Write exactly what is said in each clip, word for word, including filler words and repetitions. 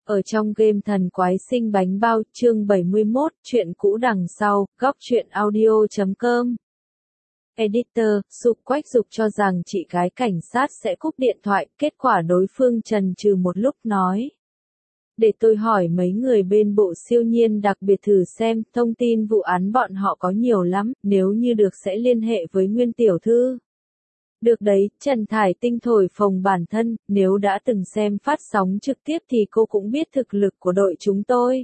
Ở trong game Thần Quái Sinh Bánh Bao, chương bảy mươi mốt, chuyện cũ đằng sau, góc truyện audio chấm com. Editor, Sục Quách Dục cho rằng chị gái cảnh sát sẽ cúp điện thoại, kết quả đối phương chần chừ một lúc nói. Để tôi hỏi mấy người bên bộ siêu nhiên đặc biệt thử xem, thông tin vụ án bọn họ có nhiều lắm, nếu như được sẽ liên hệ với Nguyên tiểu thư. Được đấy, Trần Thải Tinh thổi phồng bản thân, nếu đã từng xem phát sóng trực tiếp thì cô cũng biết thực lực của đội chúng tôi.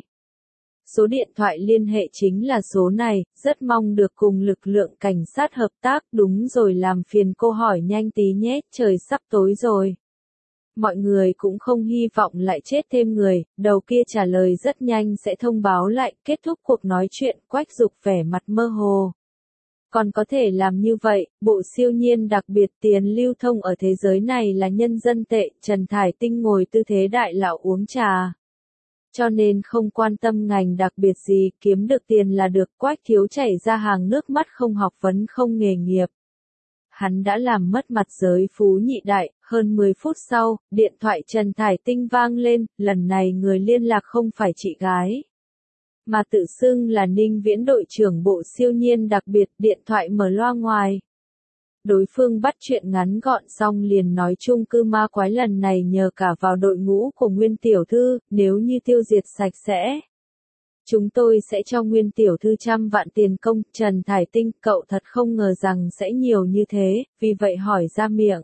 Số điện thoại liên hệ chính là số này, rất mong được cùng lực lượng cảnh sát hợp tác, đúng rồi làm phiền cô hỏi nhanh tí nhé, trời sắp tối rồi. Mọi người cũng không hy vọng lại chết thêm người, đầu kia trả lời rất nhanh sẽ thông báo lại, kết thúc cuộc nói chuyện, Quách Dục vẻ mặt mơ hồ. Còn có thể làm như vậy, bộ siêu nhiên đặc biệt tiền lưu thông ở thế giới này là nhân dân tệ, Trần Thải Tinh ngồi tư thế đại lão uống trà. Cho nên không quan tâm ngành đặc biệt gì, kiếm được tiền là được, Quách Thiếu chảy ra hàng nước mắt không học vấn không nghề nghiệp. Hắn đã làm mất mặt giới phú nhị đại, hơn mười phút sau, điện thoại Trần Thải Tinh vang lên, lần này người liên lạc không phải chị gái. Mà tự xưng là Ninh Viễn đội trưởng bộ siêu nhiên đặc biệt, điện thoại mở loa ngoài. Đối phương bắt chuyện ngắn gọn xong liền nói chung cư ma quái lần này nhờ cả vào đội ngũ của Nguyên tiểu thư, nếu như tiêu diệt sạch sẽ. Chúng tôi sẽ cho Nguyên tiểu thư trăm vạn tiền công, Trần Thải Tinh, cậu thật không ngờ rằng sẽ nhiều như thế, vì vậy hỏi ra miệng.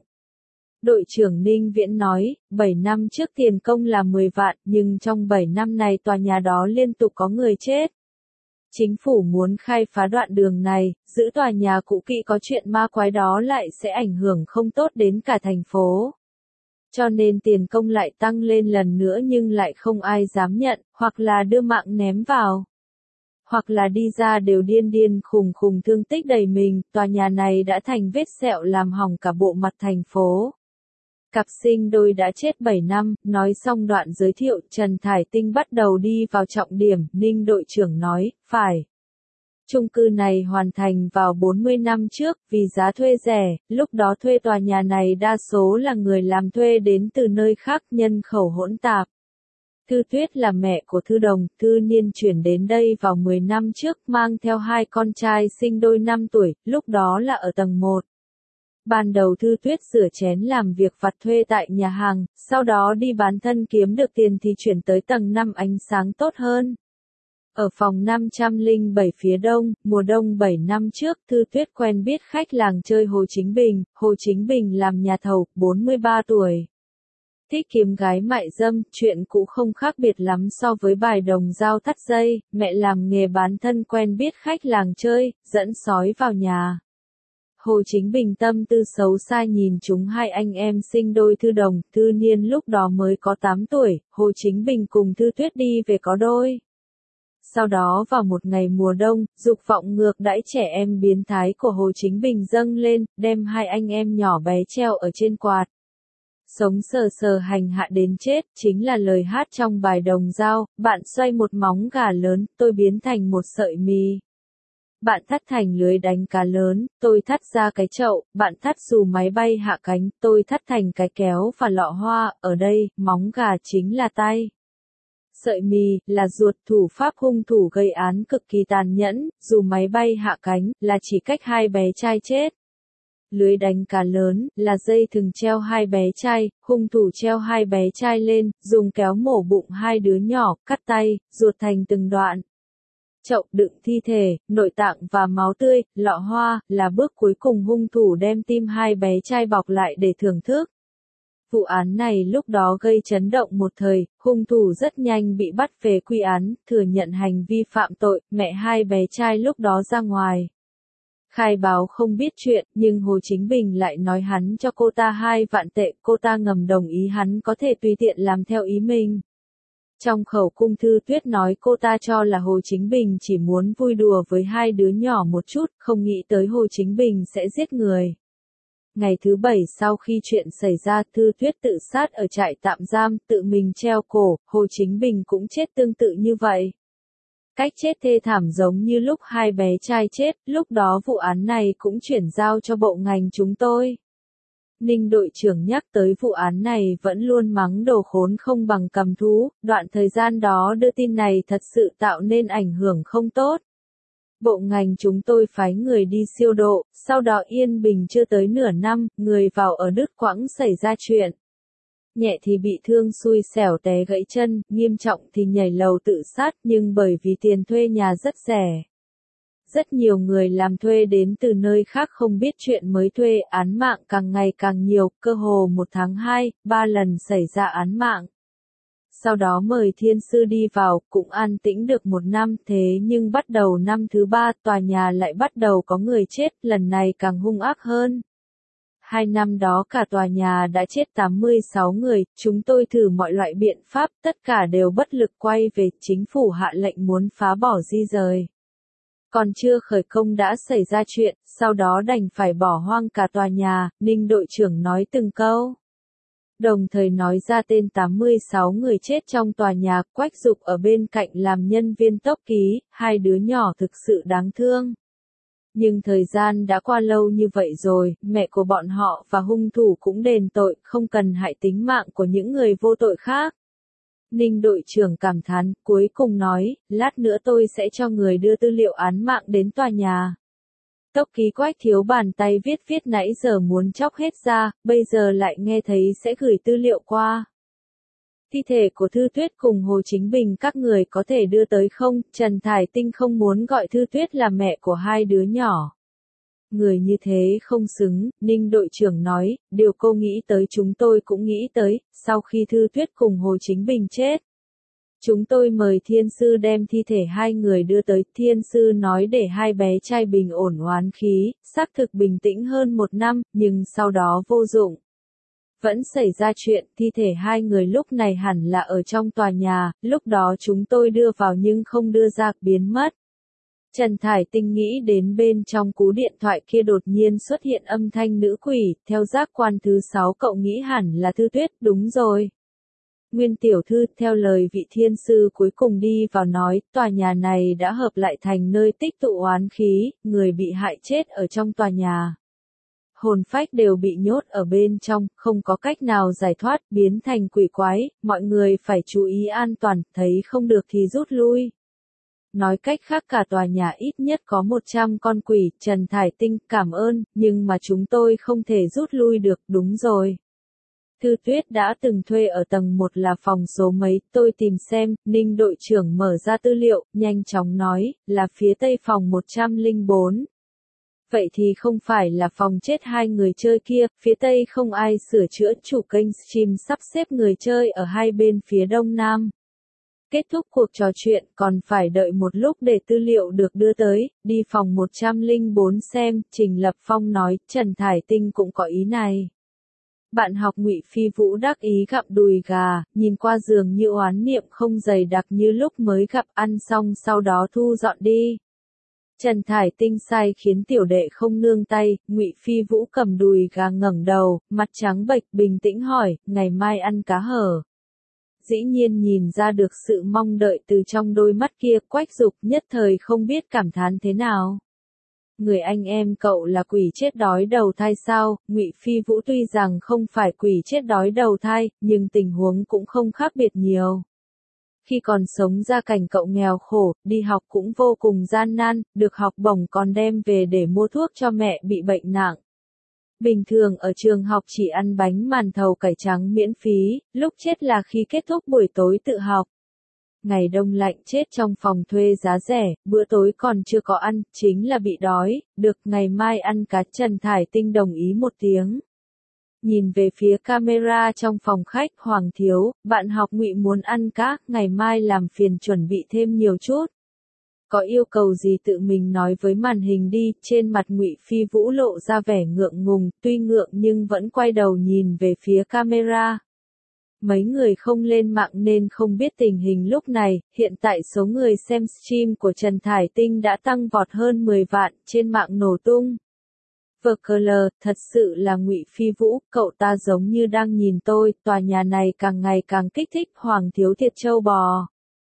Đội trưởng Ninh Viễn nói, bảy năm trước tiền công là mười vạn, nhưng trong bảy năm này tòa nhà đó liên tục có người chết. Chính phủ muốn khai phá đoạn đường này, giữ tòa nhà cũ kỹ có chuyện ma quái đó lại sẽ ảnh hưởng không tốt đến cả thành phố. Cho nên tiền công lại tăng lên lần nữa nhưng lại không ai dám nhận, hoặc là đưa mạng ném vào. Hoặc là đi ra đều điên điên khùng khùng thương tích đầy mình, tòa nhà này đã thành vết sẹo làm hỏng cả bộ mặt thành phố. Cặp sinh đôi đã chết bảy năm, nói xong đoạn giới thiệu, Trần Thải Tinh bắt đầu đi vào trọng điểm, Ninh đội trưởng nói, phải. Chung cư này hoàn thành vào bốn mươi năm trước, vì giá thuê rẻ, lúc đó thuê tòa nhà này đa số là người làm thuê đến từ nơi khác, nhân khẩu hỗn tạp. Thư Tuyết là mẹ của Thư Đồng, Thư Niên chuyển đến đây vào mười năm trước, mang theo hai con trai sinh đôi năm tuổi, lúc đó là ở tầng một. Ban đầu Thư Tuyết rửa chén làm việc vặt thuê tại nhà hàng, sau đó đi bán thân kiếm được tiền thì chuyển tới tầng năm ánh sáng tốt hơn. Ở phòng năm trăm lẻ bảy phía đông, mùa đông bảy năm trước, Thư Tuyết quen biết khách làng chơi Hồ Chính Bình, Hồ Chính Bình làm nhà thầu, bốn mươi ba tuổi. Thích kiếm gái mại dâm, chuyện cũ không khác biệt lắm so với bài đồng dao thắt dây, mẹ làm nghề bán thân quen biết khách làng chơi, dẫn sói vào nhà. Hồ Chính Bình tâm tư xấu xa nhìn chúng hai anh em sinh đôi Thư Đồng, Thư Niên lúc đó mới có tám tuổi, Hồ Chính Bình cùng Thư Tuyết đi về có đôi. Sau đó vào một ngày mùa đông, dục vọng ngược đãi trẻ em biến thái của Hồ Chính Bình dâng lên, đem hai anh em nhỏ bé treo ở trên quạt. Sống sờ sờ hành hạ đến chết, chính là lời hát trong bài đồng dao, bạn xoay một móng gà lớn, tôi biến thành một sợi mì. Bạn thắt thành lưới đánh cá lớn, tôi thắt ra cái chậu, bạn thắt dù máy bay hạ cánh, tôi thắt thành cái kéo và lọ hoa, ở đây, móng gà chính là tay. Sợi mì, là ruột, thủ pháp hung thủ gây án cực kỳ tàn nhẫn, dù máy bay hạ cánh, là chỉ cách hai bé trai chết. Lưới đánh cá lớn, là dây thừng treo hai bé trai, hung thủ treo hai bé trai lên, dùng kéo mổ bụng hai đứa nhỏ, cắt tay, ruột thành từng đoạn. Chậu đựng thi thể, nội tạng và máu tươi, lọ hoa, là bước cuối cùng hung thủ đem tim hai bé trai bọc lại để thưởng thức. Vụ án này lúc đó gây chấn động một thời, hung thủ rất nhanh bị bắt về quy án, thừa nhận hành vi phạm tội, mẹ hai bé trai lúc đó ra ngoài. Khai báo không biết chuyện, nhưng Hồ Chính Bình lại nói hắn cho cô ta hai vạn tệ, cô ta ngầm đồng ý hắn có thể tùy tiện làm theo ý mình. Trong khẩu cung Thư Tuyết nói cô ta cho là Hồ Chính Bình chỉ muốn vui đùa với hai đứa nhỏ một chút, không nghĩ tới Hồ Chính Bình sẽ giết người. Ngày thứ bảy sau khi chuyện xảy ra, Thư Tuyết tự sát ở trại tạm giam, tự mình treo cổ, Hồ Chính Bình cũng chết tương tự như vậy. Cách chết thê thảm giống như lúc hai bé trai chết, lúc đó vụ án này cũng chuyển giao cho bộ ngành chúng tôi. Ninh đội trưởng nhắc tới vụ án này vẫn luôn mắng đồ khốn không bằng cầm thú, đoạn thời gian đó đưa tin này thật sự tạo nên ảnh hưởng không tốt. Bộ ngành chúng tôi phái người đi siêu độ, sau đó yên bình chưa tới nửa năm, người vào ở đứt quãng xảy ra chuyện. Nhẹ thì bị thương xui xẻo té gãy chân, nghiêm trọng thì nhảy lầu tự sát, nhưng bởi vì tiền thuê nhà rất rẻ. Rất nhiều người làm thuê đến từ nơi khác không biết chuyện mới thuê, án mạng càng ngày càng nhiều, cơ hồ một tháng hai, ba lần xảy ra án mạng. Sau đó mời thiên sư đi vào, cũng an tĩnh được một năm, thế nhưng bắt đầu năm thứ ba, tòa nhà lại bắt đầu có người chết, lần này càng hung ác hơn. Hai năm đó cả tòa nhà đã chết tám mươi sáu người, chúng tôi thử mọi loại biện pháp, tất cả đều bất lực, quay về, chính phủ hạ lệnh muốn phá bỏ di rời. Còn chưa khởi công đã xảy ra chuyện, sau đó đành phải bỏ hoang cả tòa nhà, Ninh đội trưởng nói từng câu. Đồng thời nói ra tên tám mươi sáu người chết trong tòa nhà, Quách Dục ở bên cạnh làm nhân viên tốc ký, hai đứa nhỏ thực sự đáng thương. Nhưng thời gian đã qua lâu như vậy rồi, mẹ của bọn họ và hung thủ cũng đền tội, không cần hại tính mạng của những người vô tội khác. Ninh đội trưởng cảm thán, cuối cùng nói, lát nữa tôi sẽ cho người đưa tư liệu án mạng đến tòa nhà. Tốc ký Quách thiếu bàn tay viết viết nãy giờ muốn chóc hết ra, bây giờ lại nghe thấy sẽ gửi tư liệu qua. Thi thể của Thư Tuyết cùng Hồ Chính Bình các người có thể đưa tới không? Trần Thải Tinh không muốn gọi Thư Tuyết là mẹ của hai đứa nhỏ. Người như thế không xứng, Ninh đội trưởng nói, điều cô nghĩ tới chúng tôi cũng nghĩ tới, sau khi Thư Tuyết cùng Hồ Chính Bình chết. Chúng tôi mời thiên sư đem thi thể hai người đưa tới, thiên sư nói để hai bé trai bình ổn oán khí, xác thực bình tĩnh hơn một năm, nhưng sau đó vô dụng. Vẫn xảy ra chuyện, thi thể hai người lúc này hẳn là ở trong tòa nhà, lúc đó chúng tôi đưa vào nhưng không đưa ra, biến mất. Trần Thải Tinh nghĩ đến bên trong cú điện thoại kia đột nhiên xuất hiện âm thanh nữ quỷ, theo giác quan thứ sáu cậu nghĩ hẳn là Thư Tuyết, đúng rồi. Nguyên tiểu thư, theo lời vị thiên sư cuối cùng đi vào nói, tòa nhà này đã hợp lại thành nơi tích tụ oán khí, người bị hại chết ở trong tòa nhà. Hồn phách đều bị nhốt ở bên trong, không có cách nào giải thoát, biến thành quỷ quái, mọi người phải chú ý an toàn, thấy không được thì rút lui. Nói cách khác cả tòa nhà ít nhất có một trăm con quỷ, Trần Thải Tinh, cảm ơn, nhưng mà chúng tôi không thể rút lui được, đúng rồi. Thư Tuyết đã từng thuê ở tầng một là phòng số mấy, tôi tìm xem, Ninh đội trưởng mở ra tư liệu, nhanh chóng nói, là phía tây phòng một trăm lẻ bốn. Vậy thì không phải là phòng chết hai người chơi kia, phía tây không ai sửa chữa, chủ kênh stream sắp xếp người chơi ở hai bên phía đông nam. Kết thúc cuộc trò chuyện, còn phải đợi một lúc để tư liệu được đưa tới, đi phòng một trăm lẻ bốn xem, Trình Lập Phong nói, Trần Thải Tinh cũng có ý này. Bạn học Ngụy Phi Vũ đắc ý gặm đùi gà, nhìn qua giường như oán niệm không dày đặc như lúc mới gặp, ăn xong sau đó thu dọn đi. Trần Thải Tinh sai khiến tiểu đệ không nương tay, Ngụy Phi Vũ cầm đùi gà ngẩng đầu, mặt trắng bệch, bình tĩnh hỏi, ngày mai ăn cá hở. Dĩ nhiên nhìn ra được sự mong đợi từ trong đôi mắt kia, Quách Dục nhất thời không biết cảm thán thế nào. Người anh em cậu là quỷ chết đói đầu thai sao? Ngụy Phi Vũ tuy rằng không phải quỷ chết đói đầu thai, nhưng tình huống cũng không khác biệt nhiều. Khi còn sống gia cảnh cậu nghèo khổ, đi học cũng vô cùng gian nan, được học bổng còn đem về để mua thuốc cho mẹ bị bệnh nặng. Bình thường ở trường học chỉ ăn bánh màn thầu cải trắng miễn phí, lúc chết là khi kết thúc buổi tối tự học. Ngày đông lạnh chết trong phòng thuê giá rẻ, bữa tối còn chưa có ăn, chính là bị đói, được ngày mai ăn cá. Trần Thải Tinh đồng ý một tiếng. Nhìn về phía camera trong phòng khách, Hoàng thiếu, bạn học Ngụy muốn ăn cá, ngày mai làm phiền chuẩn bị thêm nhiều chút. Có yêu cầu gì tự mình nói với màn hình đi, trên mặt Ngụy Phi Vũ lộ ra vẻ ngượng ngùng, tuy ngượng nhưng vẫn quay đầu nhìn về phía camera. Mấy người không lên mạng nên không biết tình hình lúc này, hiện tại số người xem stream của Trần Thải Tinh đã tăng vọt hơn mười vạn, trên mạng nổ tung. Vờ cờ lờ, thật sự là Ngụy Phi Vũ, cậu ta giống như đang nhìn tôi, tòa nhà này càng ngày càng kích thích, Hoàng thiếu thiệt trâu bò.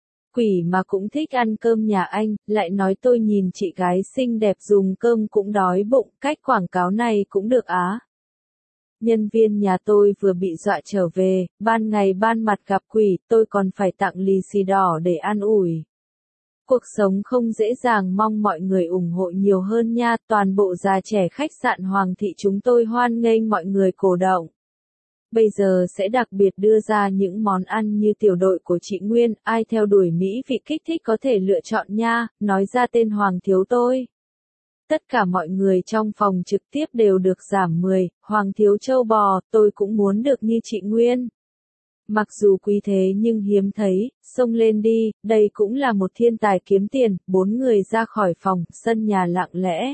Quỷ mà cũng thích ăn cơm nhà anh, lại nói tôi nhìn chị gái xinh đẹp dùng cơm cũng đói bụng, cách quảng cáo này cũng được á. Nhân viên nhà tôi vừa bị dọa trở về, ban ngày ban mặt gặp quỷ, tôi còn phải tặng lì xì đỏ để an ủi. Cuộc sống không dễ dàng, mong mọi người ủng hộ nhiều hơn nha. Toàn bộ già trẻ khách sạn Hoàng Thị chúng tôi hoan nghênh mọi người cổ động. Bây giờ sẽ đặc biệt đưa ra những món ăn như tiểu đội của chị Nguyên, ai theo đuổi mỹ vị kích thích có thể lựa chọn nha, nói ra tên Hoàng thiếu tôi. Tất cả mọi người trong phòng trực tiếp đều được giảm mười, Hoàng thiếu châu bò, tôi cũng muốn được như chị Nguyên. Mặc dù quý thế nhưng hiếm thấy, xông lên đi, đây cũng là một thiên tài kiếm tiền, bốn người ra khỏi phòng, sân nhà lặng lẽ.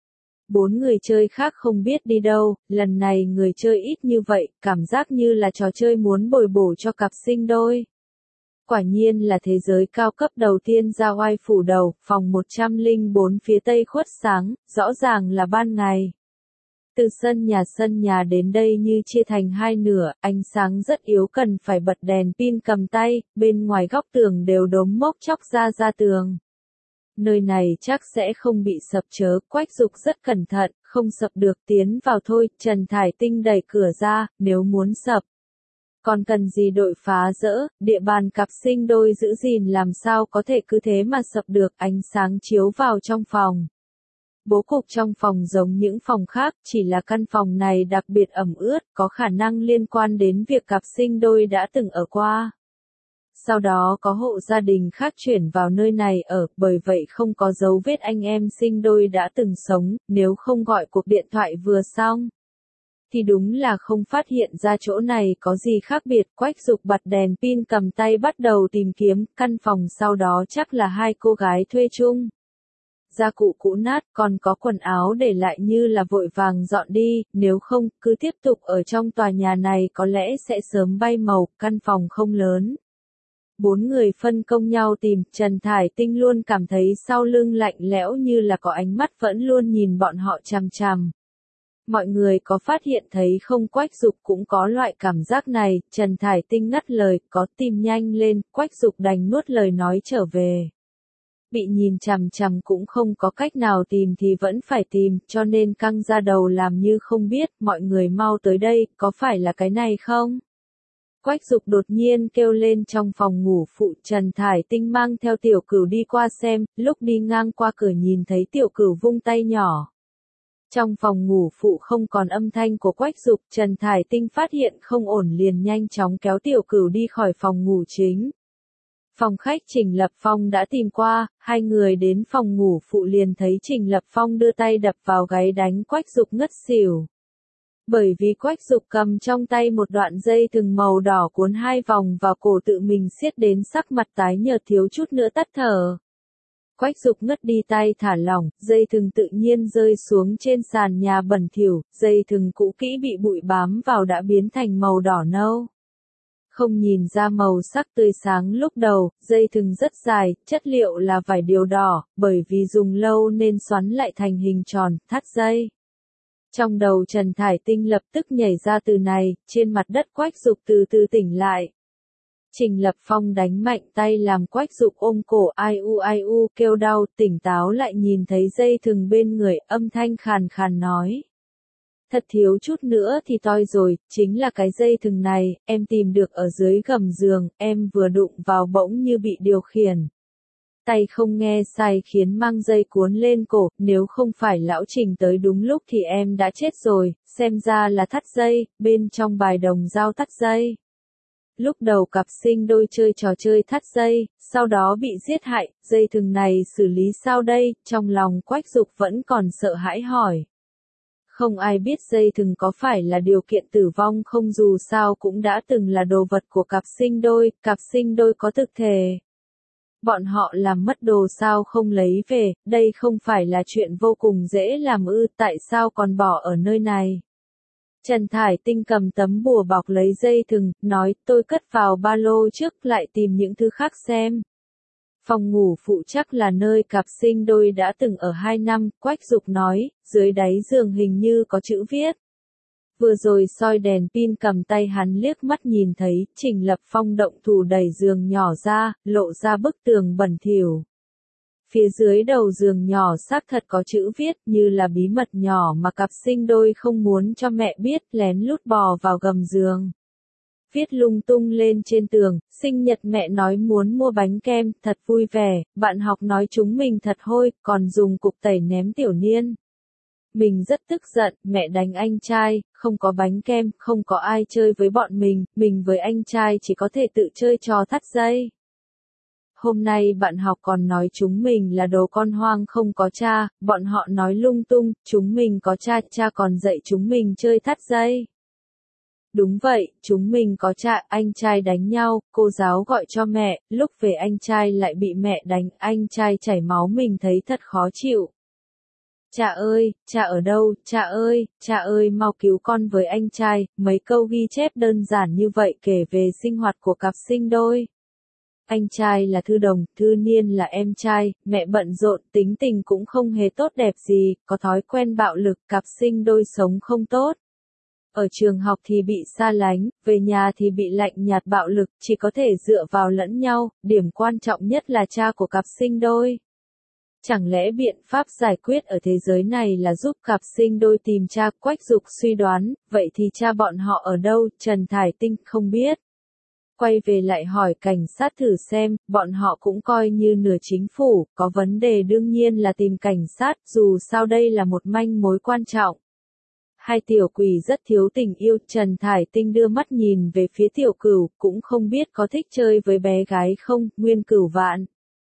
Bốn người chơi khác không biết đi đâu, lần này người chơi ít như vậy, cảm giác như là trò chơi muốn bồi bổ cho cặp sinh đôi. Quả nhiên là thế giới cao cấp đầu tiên ra oai phủ đầu, phòng một trăm lẻ bốn phía tây khuất sáng, rõ ràng là ban ngày. Từ sân nhà sân nhà đến đây như chia thành hai nửa, ánh sáng rất yếu cần phải bật đèn pin cầm tay, bên ngoài góc tường đều đốm mốc chóc ra ra tường. Nơi này chắc sẽ không bị sập chớ, Quách Dục rất cẩn thận, không sập được tiến vào thôi, Trần Thải Tinh đẩy cửa ra, nếu muốn sập. Còn cần gì đội phá rỡ, địa bàn cặp sinh đôi giữ gìn làm sao có thể cứ thế mà sập được, ánh sáng chiếu vào trong phòng. Bố cục trong phòng giống những phòng khác, chỉ là căn phòng này đặc biệt ẩm ướt, có khả năng liên quan đến việc cặp sinh đôi đã từng ở qua. Sau đó có hộ gia đình khác chuyển vào nơi này ở, bởi vậy không có dấu vết anh em sinh đôi đã từng sống, nếu không gọi cuộc điện thoại vừa xong. Thì đúng là không phát hiện ra chỗ này có gì khác biệt. Quách Dục bật đèn pin cầm tay bắt đầu tìm kiếm, căn phòng sau đó chắc là hai cô gái thuê chung. Gia cụ cũ nát, còn có quần áo để lại như là vội vàng dọn đi, nếu không, cứ tiếp tục ở trong tòa nhà này có lẽ sẽ sớm bay màu, căn phòng không lớn. Bốn người phân công nhau tìm, Trần Thải Tinh luôn cảm thấy sau lưng lạnh lẽo như là có ánh mắt vẫn luôn nhìn bọn họ chằm chằm. Mọi người có phát hiện thấy không, Quách Dục cũng có loại cảm giác này, Trần Thải Tinh ngắt lời, có tìm nhanh lên, Quách Dục đành nuốt lời nói trở về. Bị nhìn chằm chằm cũng không có cách nào, tìm thì vẫn phải tìm, cho nên căng ra đầu làm như không biết, mọi người mau tới đây, có phải là cái này không? Quách Dục đột nhiên kêu lên. Trong phòng ngủ phụ, Trần Thải Tinh mang theo Tiểu Cửu đi qua xem, lúc đi ngang qua cửa nhìn thấy Tiểu Cửu vung tay nhỏ. Trong phòng ngủ phụ không còn âm thanh của Quách Dục, Trần Thải Tinh phát hiện không ổn liền nhanh chóng kéo Tiểu Cửu đi khỏi phòng ngủ chính. Phòng khách Trình Lập Phong đã tìm qua, hai người đến phòng ngủ phụ liền thấy Trình Lập Phong đưa tay đập vào gáy đánh Quách Dục ngất xỉu. Bởi vì Quách Dục cầm trong tay một đoạn dây thừng màu đỏ cuốn hai vòng vào cổ tự mình siết đến sắc mặt tái nhợt thiếu chút nữa tắt thở. Quách Dục ngất đi, tay thả lỏng, dây thừng tự nhiên rơi xuống trên sàn nhà bẩn thỉu, dây thừng cũ kỹ bị bụi bám vào đã biến thành màu đỏ nâu. Không nhìn ra màu sắc tươi sáng lúc đầu, dây thừng rất dài, chất liệu là vải điều đỏ, bởi vì dùng lâu nên xoắn lại thành hình tròn, thắt dây. Trong đầu Trần Thải Tinh lập tức nhảy ra từ này, trên mặt đất Quách Dục từ từ tỉnh lại. Trình Lập Phong đánh mạnh tay làm Quách Dục ôm cổ, ai u ai u kêu đau, tỉnh táo lại nhìn thấy dây thừng bên người, âm thanh khàn khàn nói. Thật thiếu chút nữa thì toi rồi, chính là cái dây thừng này, em tìm được ở dưới gầm giường, em vừa đụng vào bỗng như bị điều khiển. Tay không nghe sai khiến mang dây cuốn lên cổ, nếu không phải lão Trình tới đúng lúc thì em đã chết rồi, xem ra là thắt dây, bên trong bài đồng dao thắt dây. Lúc đầu cặp sinh đôi chơi trò chơi thắt dây, sau đó bị giết hại, dây thừng này xử lý sao đây, trong lòng Quách Dục vẫn còn sợ hãi hỏi. Không ai biết dây thừng có phải là điều kiện tử vong không, dù sao cũng đã từng là đồ vật của cặp sinh đôi, cặp sinh đôi có thực thể. Bọn họ làm mất đồ sao không lấy về, đây không phải là chuyện vô cùng dễ làm ư, tại sao còn bỏ ở nơi này? Trần Thải Tinh cầm tấm bùa bọc lấy dây thừng, nói, tôi cất vào ba lô trước, lại tìm những thứ khác xem. Phòng ngủ phụ chắc là nơi cặp sinh đôi đã từng ở hai năm, Quách Dục nói, dưới đáy giường hình như có chữ viết. Vừa rồi soi đèn pin cầm tay hắn liếc mắt nhìn thấy, Trình Lập Phong động thủ đẩy giường nhỏ ra, lộ ra bức tường bẩn thỉu. Phía dưới đầu giường nhỏ xác thật có chữ viết như là bí mật nhỏ mà cặp sinh đôi không muốn cho mẹ biết, lén lút bò vào gầm giường. Viết lung tung lên trên tường, sinh nhật mẹ nói muốn mua bánh kem, thật vui vẻ, bạn học nói chúng mình thật hôi, còn dùng cục tẩy ném tiểu niên. Mình rất tức giận, mẹ đánh anh trai, không có bánh kem, không có ai chơi với bọn mình, mình với anh trai chỉ có thể tự chơi trò thắt dây. Hôm nay bạn học còn nói chúng mình là đồ con hoang không có cha, bọn họ nói lung tung, chúng mình có cha, cha còn dạy chúng mình chơi thắt dây. Đúng vậy, chúng mình có cha, anh trai đánh nhau, cô giáo gọi cho mẹ, lúc về anh trai lại bị mẹ đánh, anh trai chảy máu mình thấy thật khó chịu. Cha ơi, cha ở đâu, cha ơi, cha ơi mau cứu con với anh trai, mấy câu ghi chép đơn giản như vậy kể về sinh hoạt của cặp sinh đôi. Anh trai là Thư Đồng, Thư Niên là em trai, mẹ bận rộn, tính tình cũng không hề tốt đẹp gì, có thói quen bạo lực, cặp sinh đôi sống không tốt. Ở trường học thì bị xa lánh, về nhà thì bị lạnh nhạt bạo lực, chỉ có thể dựa vào lẫn nhau, điểm quan trọng nhất là cha của cặp sinh đôi. Chẳng lẽ biện pháp giải quyết ở thế giới này là giúp cặp sinh đôi tìm cha? Quách Dục suy đoán, vậy thì cha bọn họ ở đâu? Trần Thải Tinh không biết. Quay về lại hỏi cảnh sát thử xem, bọn họ cũng coi như nửa chính phủ, có vấn đề đương nhiên là tìm cảnh sát, dù sao đây là một manh mối quan trọng. Hai tiểu quỷ rất thiếu tình yêu, Trần Thải Tinh đưa mắt nhìn về phía tiểu cửu, cũng không biết có thích chơi với bé gái không, Nguyên Cửu Vạn.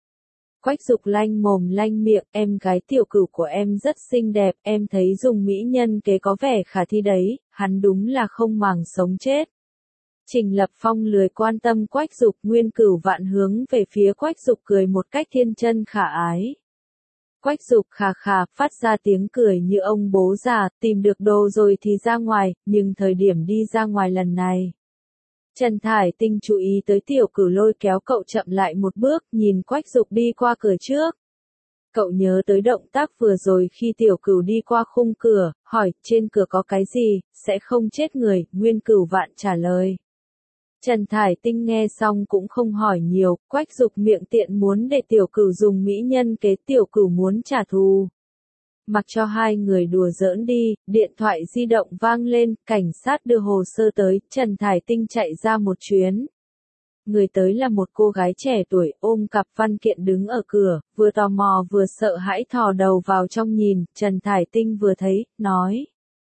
Quách Dục lanh mồm lanh miệng, em gái tiểu cửu của em rất xinh đẹp, em thấy dùng mỹ nhân kế có vẻ khả thi đấy, hắn đúng là không màng sống chết. Trình Lập Phong lười quan tâm Quách Dục, Nguyên Cửu Vạn hướng về phía Quách Dục cười một cách thiên chân khả ái. Quách Dục khà khà, phát ra tiếng cười như ông bố già, tìm được đồ rồi thì ra ngoài, nhưng thời điểm đi ra ngoài lần này. Trần Thải Tinh chú ý tới tiểu cửu lôi kéo cậu chậm lại một bước, nhìn Quách Dục đi qua cửa trước. Cậu nhớ tới động tác vừa rồi khi tiểu cửu đi qua khung cửa, hỏi, trên cửa có cái gì, sẽ không chết người, Nguyên Cửu Vạn trả lời. Trần Thải Tinh nghe xong cũng không hỏi nhiều, Quách Dục miệng tiện muốn để tiểu cửu dùng mỹ nhân kế, tiểu cửu muốn trả thù. Mặc cho hai người đùa giỡn đi, điện thoại di động vang lên, cảnh sát đưa hồ sơ tới, Trần Thải Tinh chạy ra một chuyến. Người tới là một cô gái trẻ tuổi, ôm cặp văn kiện đứng ở cửa, vừa tò mò vừa sợ hãi thò đầu vào trong nhìn, Trần Thải Tinh vừa thấy, nói.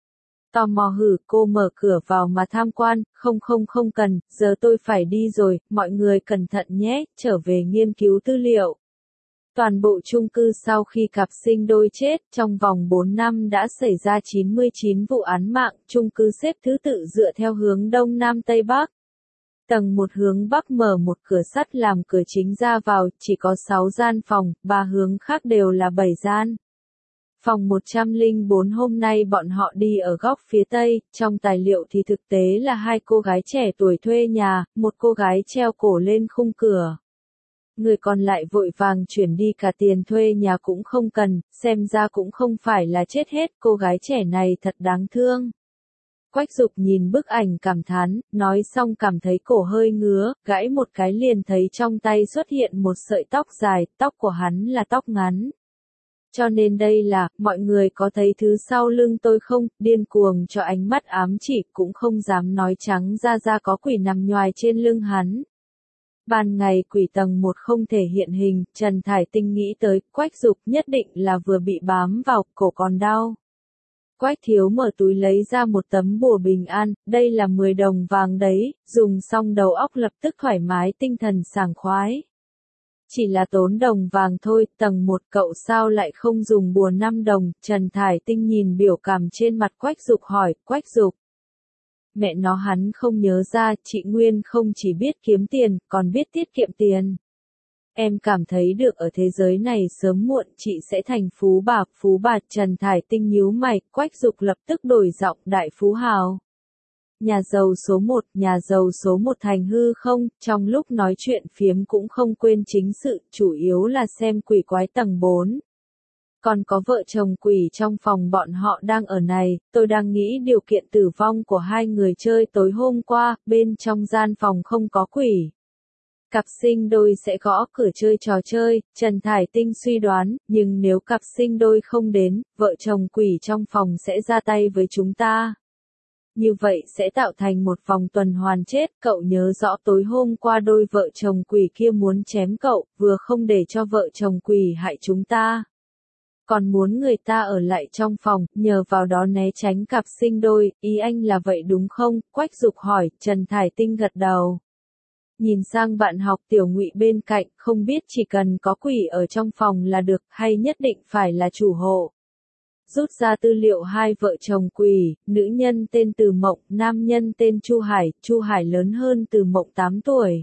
Tò mò hử, cô mở cửa vào mà tham quan, không không không cần, giờ tôi phải đi rồi, mọi người cẩn thận nhé, trở về nghiên cứu tư liệu. Toàn bộ chung cư sau khi cặp sinh đôi chết, trong vòng bốn năm đã xảy ra chín mươi chín vụ án mạng, chung cư xếp thứ tự dựa theo hướng Đông Nam Tây Bắc. Tầng một hướng Bắc mở một cửa sắt làm cửa chính ra vào, chỉ có sáu gian phòng, ba hướng khác đều là bảy gian. Phòng một trăm lẻ bốn hôm nay bọn họ đi ở góc phía Tây, trong tài liệu thì thực tế là hai cô gái trẻ tuổi thuê nhà, một cô gái treo cổ lên khung cửa. Người còn lại vội vàng chuyển đi cả tiền thuê nhà cũng không cần, xem ra cũng không phải là chết hết, cô gái trẻ này thật đáng thương. Quách Dục nhìn bức ảnh cảm thán, nói xong cảm thấy cổ hơi ngứa, gãi một cái liền thấy trong tay xuất hiện một sợi tóc dài, tóc của hắn là tóc ngắn. Cho nên đây là, mọi người có thấy thứ sau lưng tôi không, điên cuồng cho ánh mắt ám chỉ, cũng không dám nói trắng ra ra có quỷ nằm nhoài trên lưng hắn. Ban ngày quỷ tầng một không thể hiện hình, Trần Thải Tinh nghĩ tới, Quách Dục nhất định là vừa bị bám vào, cổ còn đau. Quách Thiếu mở túi lấy ra một tấm bùa bình an, đây là mười đồng vàng đấy, dùng xong đầu óc lập tức thoải mái tinh thần sảng khoái. Chỉ là tốn đồng vàng thôi, tầng một cậu sao lại không dùng bùa năm đồng, Trần Thải Tinh nhìn biểu cảm trên mặt Quách Dục hỏi, Quách Dục. Mẹ nó hắn không nhớ ra, chị Nguyên không chỉ biết kiếm tiền, còn biết tiết kiệm tiền. Em cảm thấy được ở thế giới này sớm muộn chị sẽ thành phú bà, phú bà, Trần Thải Tinh nhíu mày, Quách Dục lập tức đổi giọng, đại phú hào. Nhà giàu số một, nhà giàu số một thành hư không, trong lúc nói chuyện phiếm cũng không quên chính sự, chủ yếu là xem quỷ quái tầng bốn. Còn có vợ chồng quỷ trong phòng bọn họ đang ở này, tôi đang nghĩ điều kiện tử vong của hai người chơi tối hôm qua, bên trong gian phòng không có quỷ. Cặp sinh đôi sẽ gõ cửa chơi trò chơi, Trần Thải Tinh suy đoán, nhưng nếu cặp sinh đôi không đến, vợ chồng quỷ trong phòng sẽ ra tay với chúng ta. Như vậy sẽ tạo thành một vòng tuần hoàn chết, cậu nhớ rõ tối hôm qua đôi vợ chồng quỷ kia muốn chém cậu, vừa không để cho vợ chồng quỷ hại chúng ta. Còn muốn người ta ở lại trong phòng, nhờ vào đó né tránh cặp sinh đôi, ý anh là vậy đúng không? Quách Dục hỏi, Trần Thải Tinh gật đầu. Nhìn sang bạn học Tiểu Ngụy bên cạnh, không biết chỉ cần có quỷ ở trong phòng là được, hay nhất định phải là chủ hộ. Rút ra tư liệu hai vợ chồng quỷ, nữ nhân tên Từ Mộng, nam nhân tên Chu Hải, Chu Hải lớn hơn Từ Mộng tám tuổi.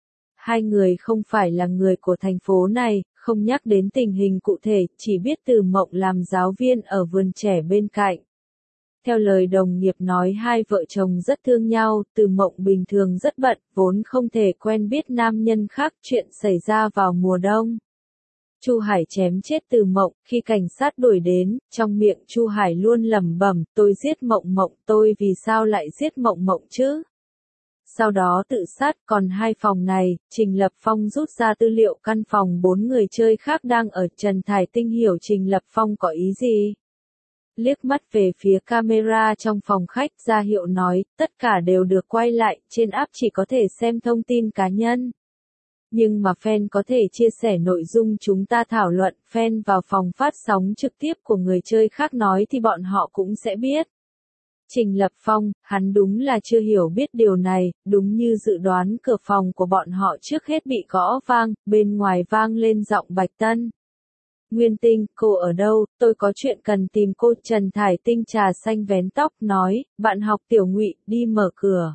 Hai người không phải là người của thành phố này, không nhắc đến tình hình cụ thể, chỉ biết Từ Mộng làm giáo viên ở vườn trẻ bên cạnh. Theo lời đồng nghiệp nói hai vợ chồng rất thương nhau, Từ Mộng bình thường rất bận, vốn không thể quen biết nam nhân khác, chuyện xảy ra vào mùa đông. Chu Hải chém chết Từ Mộng, khi cảnh sát đuổi đến, trong miệng Chu Hải luôn lẩm bẩm, tôi giết Mộng Mộng, tôi vì sao lại giết Mộng Mộng chứ? Sau đó tự sát, còn hai phòng này, Trình Lập Phong rút ra tư liệu căn phòng bốn người chơi khác đang ở. Trần Thải Tinh hiểu Trình Lập Phong có ý gì. Liếc mắt về phía camera trong phòng khách, ra hiệu nói, tất cả đều được quay lại, trên app chỉ có thể xem thông tin cá nhân. Nhưng mà fan có thể chia sẻ nội dung chúng ta thảo luận, fan vào phòng phát sóng trực tiếp của người chơi khác nói thì bọn họ cũng sẽ biết. Trình Lập Phong, hắn đúng là chưa hiểu biết điều này, đúng như dự đoán cửa phòng của bọn họ trước hết bị gõ vang, bên ngoài vang lên giọng Bạch Tân. Nguyên Tinh, cô ở đâu, tôi có chuyện cần tìm cô. Trần Thải Tinh trà xanh vén tóc, nói, bạn học Tiểu Ngụy, đi mở cửa.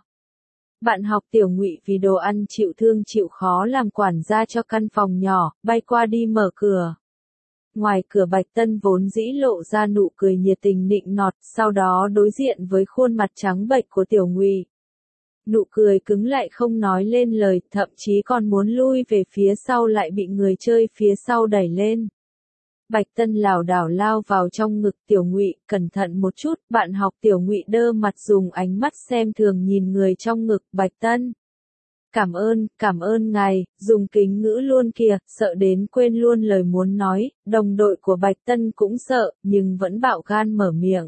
Bạn học Tiểu Ngụy vì đồ ăn chịu thương chịu khó làm quản gia cho căn phòng nhỏ, bay qua đi mở cửa. Ngoài cửa Bạch Tân vốn dĩ lộ ra nụ cười nhiệt tình nịnh nọt, sau đó đối diện với khuôn mặt trắng bệch của Tiểu Ngụy. Nụ cười cứng lại không nói lên lời, thậm chí còn muốn lui về phía sau lại bị người chơi phía sau đẩy lên. Bạch Tân lảo đảo lao vào trong ngực Tiểu Ngụy, cẩn thận một chút, bạn học Tiểu Ngụy đơ mặt dùng ánh mắt xem thường nhìn người trong ngực Bạch Tân. Cảm ơn, cảm ơn ngài, dùng kính ngữ luôn kìa, sợ đến quên luôn lời muốn nói, đồng đội của Bạch Tân cũng sợ, nhưng vẫn bạo gan mở miệng.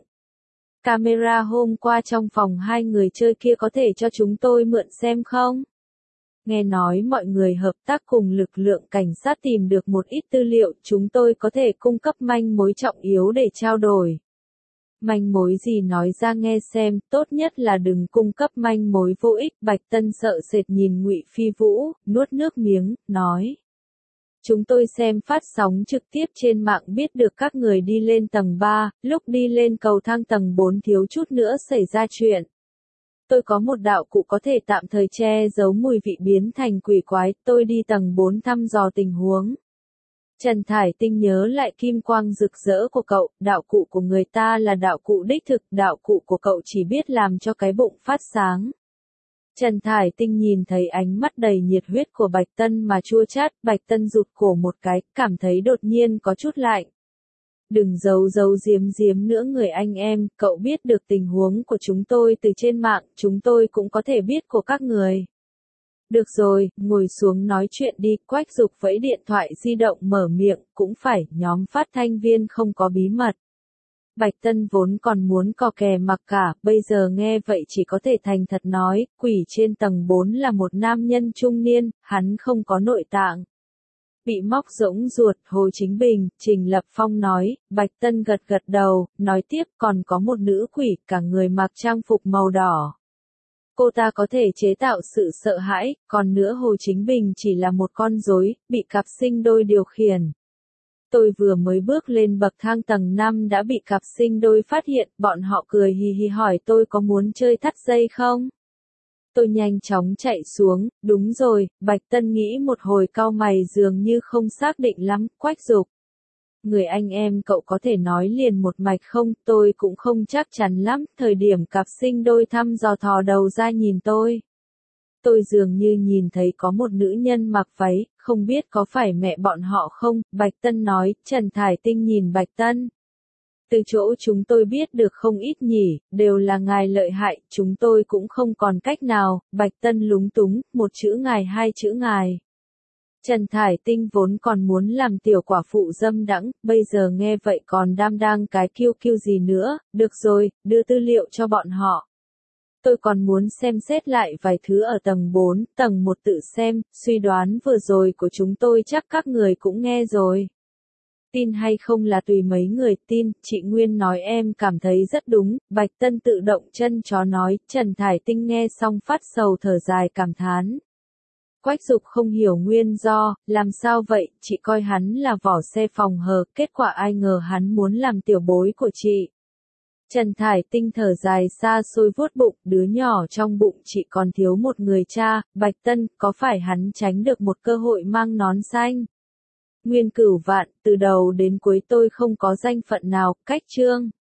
Camera hôm qua trong phòng hai người chơi kia có thể cho chúng tôi mượn xem không? Nghe nói mọi người hợp tác cùng lực lượng cảnh sát tìm được một ít tư liệu, chúng tôi có thể cung cấp manh mối trọng yếu để trao đổi. Manh mối gì nói ra nghe xem, tốt nhất là đừng cung cấp manh mối vô ích. Bạch Tân sợ sệt nhìn Ngụy Phi Vũ, nuốt nước miếng, nói. Chúng tôi xem phát sóng trực tiếp trên mạng biết được các người đi lên tầng ba, lúc đi lên cầu thang tầng bốn thiếu chút nữa xảy ra chuyện. Tôi có một đạo cụ có thể tạm thời che giấu mùi vị biến thành quỷ quái, tôi đi tầng bốn thăm dò tình huống. Trần Thải Tinh nhớ lại kim quang rực rỡ của cậu, đạo cụ của người ta là đạo cụ đích thực, đạo cụ của cậu chỉ biết làm cho cái bụng phát sáng. Trần Thải Tinh nhìn thấy ánh mắt đầy nhiệt huyết của Bạch Tân mà chua chát, Bạch Tân rụt cổ một cái, cảm thấy đột nhiên có chút lạnh. Đừng giấu giấu giếm giếm nữa người anh em, cậu biết được tình huống của chúng tôi từ trên mạng, chúng tôi cũng có thể biết của các người. Được rồi, ngồi xuống nói chuyện đi. Quách Dục vẫy điện thoại di động mở miệng, cũng phải, nhóm phát thanh viên không có bí mật. Bạch Tân vốn còn muốn cò kè mặc cả, bây giờ nghe vậy chỉ có thể thành thật nói, quỷ trên tầng bốn là một nam nhân trung niên, hắn không có nội tạng. Bị móc rỗng ruột, Hồ Chính Bình, Trình Lập Phong nói, Bạch Tân gật gật đầu, nói tiếp còn có một nữ quỷ, cả người mặc trang phục màu đỏ. Cô ta có thể chế tạo sự sợ hãi, còn nữa Hồ Chính Bình chỉ là một con rối, bị cặp sinh đôi điều khiển. Tôi vừa mới bước lên bậc thang tầng năm đã bị cặp sinh đôi phát hiện, bọn họ cười hì hì hỏi tôi có muốn chơi thắt dây không? Tôi nhanh chóng chạy xuống, đúng rồi, Bạch Tân nghĩ một hồi cau mày dường như không xác định lắm, Quách Dục. Người anh em cậu có thể nói liền một mạch không, tôi cũng không chắc chắn lắm, thời điểm cặp sinh đôi thăm dò thò đầu ra nhìn tôi. Tôi dường như nhìn thấy có một nữ nhân mặc váy, không biết có phải mẹ bọn họ không, Bạch Tân nói, Trần Thải Tinh nhìn Bạch Tân. Từ chỗ chúng tôi biết được không ít nhỉ, đều là ngài lợi hại, chúng tôi cũng không còn cách nào, Bạch Tân lúng túng, một chữ ngài hai chữ ngài. Trần Thải Tinh vốn còn muốn làm tiểu quả phụ dâm đãng, bây giờ nghe vậy còn đam đang cái kiêu kiêu gì nữa, được rồi, đưa tư liệu cho bọn họ. Tôi còn muốn xem xét lại vài thứ ở tầng bốn, tầng một tự xem, suy đoán vừa rồi của chúng tôi chắc các người cũng nghe rồi. Tin hay không là tùy mấy người tin, chị Nguyên nói em cảm thấy rất đúng, Bạch Tân tự động chân chó nói, Trần Thải Tinh nghe xong phát sầu thở dài cảm thán. Quách Dục không hiểu nguyên do, làm sao vậy, chị coi hắn là vỏ xe phòng hờ, kết quả ai ngờ hắn muốn làm tiểu bối của chị. Trần Thải Tinh thở dài xa xôi vuốt bụng, đứa nhỏ trong bụng chị còn thiếu một người cha, Bạch Tân, có phải hắn tránh được một cơ hội mang nón xanh? Nguyên Cửu Vạn, từ đầu đến cuối tôi không có danh phận nào, cách chương.